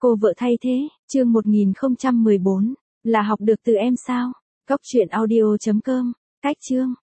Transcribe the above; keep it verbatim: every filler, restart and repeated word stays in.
Cô vợ thay thế, chương một nghìn không trăm mười bốn, là học được từ em sao? Cóc truyện audio chấm com, cách chương.